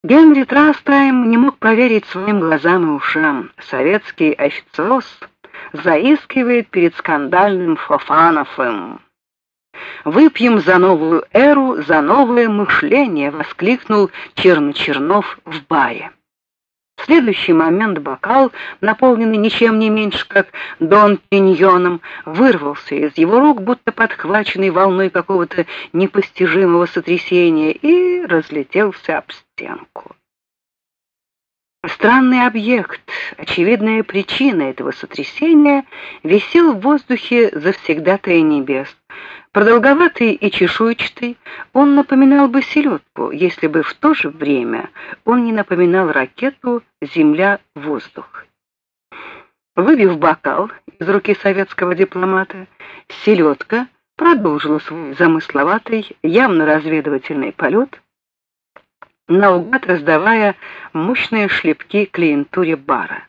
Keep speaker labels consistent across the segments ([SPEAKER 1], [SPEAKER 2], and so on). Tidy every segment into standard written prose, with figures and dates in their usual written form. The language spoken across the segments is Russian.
[SPEAKER 1] Генри Трастайм не мог поверить своим глазам и ушам. Советский официоз заискивает перед скандальным Фофановым. «Выпьем за новую эру, за новое мышление!» — воскликнул Черночернов в баре. В следующий момент бокал, наполненный ничем не меньше, как Дон Пиньоном, вырвался из его рук, будто подхваченный волной какого-то непостижимого сотрясения, и разлетелся об стенку. Странный объект, очевидная причина этого сотрясения, висел в воздухе завсегдатая небес. Продолговатый и чешуйчатый, он напоминал бы селедку, если бы в то же время он не напоминал ракету «Земля-воздух». Выбив бокал из руки советского дипломата, селедка продолжила свой замысловатый, явно разведывательный полет, наугад раздавая мощные шлепки клиентуре бара.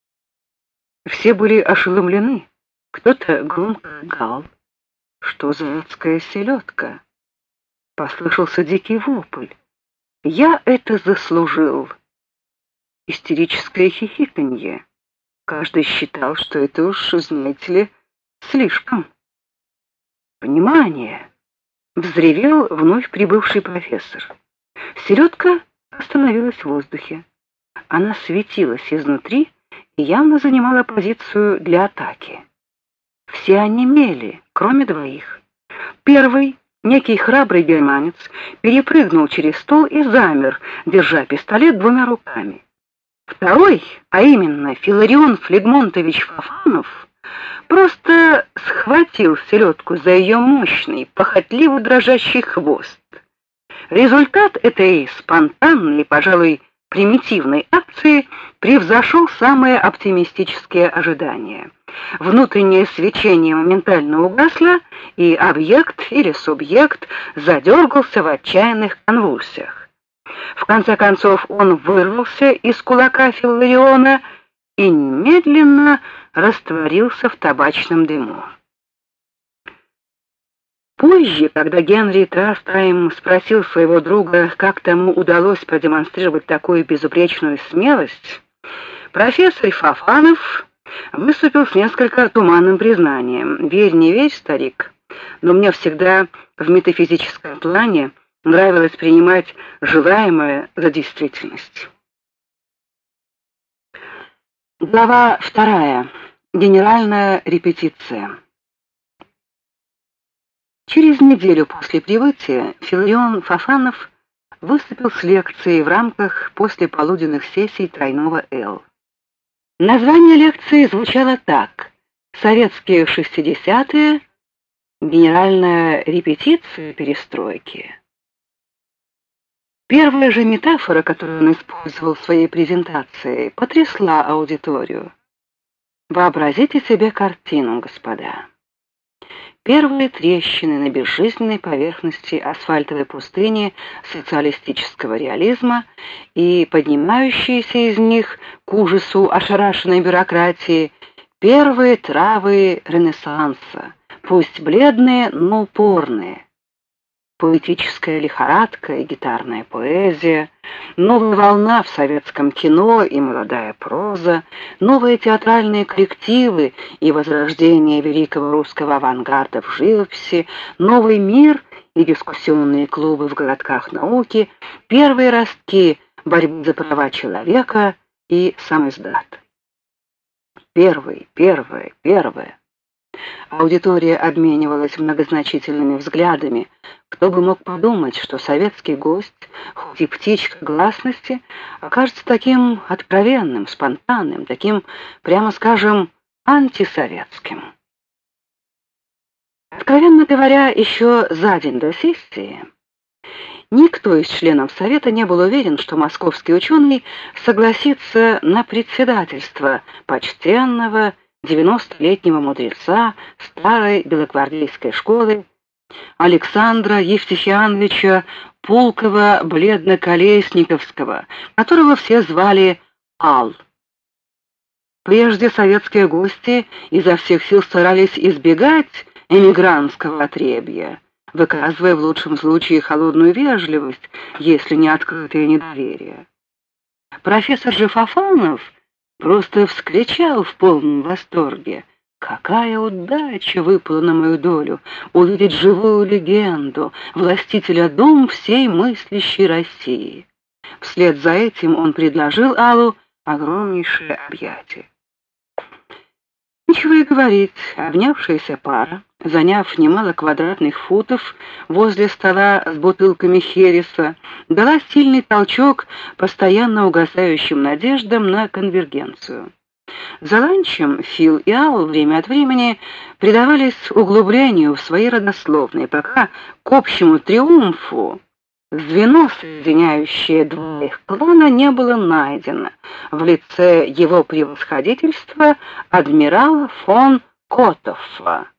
[SPEAKER 1] Все были ошеломлены, кто-то громко гал. Что за адская селедка? Послышался дикий вопль. Я это заслужил. Истерическое хихиканье. Каждый считал, что это уж, знаете ли, слишком. Внимание! Взревел вновь прибывший профессор. Селедка остановилась в воздухе. Она светилась изнутри и явно занимала позицию для атаки. Все онемели, кроме двоих. Первый, некий храбрый германец, перепрыгнул через стол и замер, держа пистолет двумя руками. Второй, а именно Филарион Флегмонтович Фофанов, просто схватил селедку за ее мощный, похотливо дрожащий хвост. Результат этой спонтанной, пожалуй, примитивной акции превзошел самые оптимистические ожидания. Внутреннее свечение моментально угасло, и объект или субъект задергался в отчаянных конвульсиях. В конце концов он вырвался из кулака Филлариона и немедленно растворился в табачном дыму. Позже, когда Генри Трастайм спросил своего друга, как тому удалось продемонстрировать такую безупречную смелость, профессор Фофанов выступил с несколько туманным признанием. «Верь, не верь, старик, но мне всегда в метафизическом плане нравилось принимать желаемое за действительность». Глава 2. Генеральная репетиция. Через неделю после прибытия Филарион Фофанов выступил с лекцией в рамках послеполуденных сессий тройного «Л». Название лекции звучало так: «Советские 60-е. Генеральная репетиция перестройки». Первая же метафора, которую он использовал в своей презентации, потрясла аудиторию. Вообразите себе картину, господа. Первые трещины на безжизненной поверхности асфальтовой пустыни социалистического реализма и поднимающиеся из них к ужасу ошарашенной бюрократии первые травы Ренессанса, пусть бледные, но упорные. Поэтическая лихорадка и гитарная поэзия, новая волна в советском кино и молодая проза, новые театральные коллективы и возрождение великого русского авангарда в живописи, новый мир и дискуссионные клубы в городках науки, первые ростки борьбы за права человека и самиздат. Первое. Аудитория обменивалась многозначительными взглядами. Кто бы мог подумать, что советский гость, хоть и птичка гласности, окажется таким откровенным, спонтанным, таким, прямо скажем, антисоветским. Откровенно говоря, еще за день до сессии никто из членов Совета не был уверен, что московский ученый согласится на председательство почтенного 90-летнего мудреца старой белогвардейской школы Александра Евстихиановича Пулкова-Бледно-Колесниковского, которого все звали Ал. Прежде советские гости изо всех сил старались избегать эмигрантского отребья, выказывая в лучшем случае холодную вежливость, если не открытое недоверие. Профессор же Фофанов просто вскричал в полном восторге: «Какая удача выпала на мою долю увидеть живую легенду, властителя дум всей мыслящей России!» Вслед за этим он предложил Аллу огромнейшее объятие. Нечего и говорить, обнявшаяся пара, заняв немало квадратных футов возле стола с бутылками хереса, дала сильный толчок постоянно угасающим надеждам на конвергенцию. За ланчем Фил и Алла время от времени предавались углублению в свои родословные, пока к общему триумфу звено, соединяющее два их клана, не было найдено в лице его превосходительства адмирала фон Котоффа.